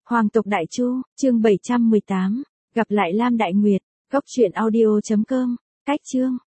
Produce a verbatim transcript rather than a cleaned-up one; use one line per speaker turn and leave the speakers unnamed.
Hoàng tộc Đại Chu, chương bảy trăm mười tám, gặp lại Lam Đại Nguyệt, góc truyện audio chấm com, cách chương.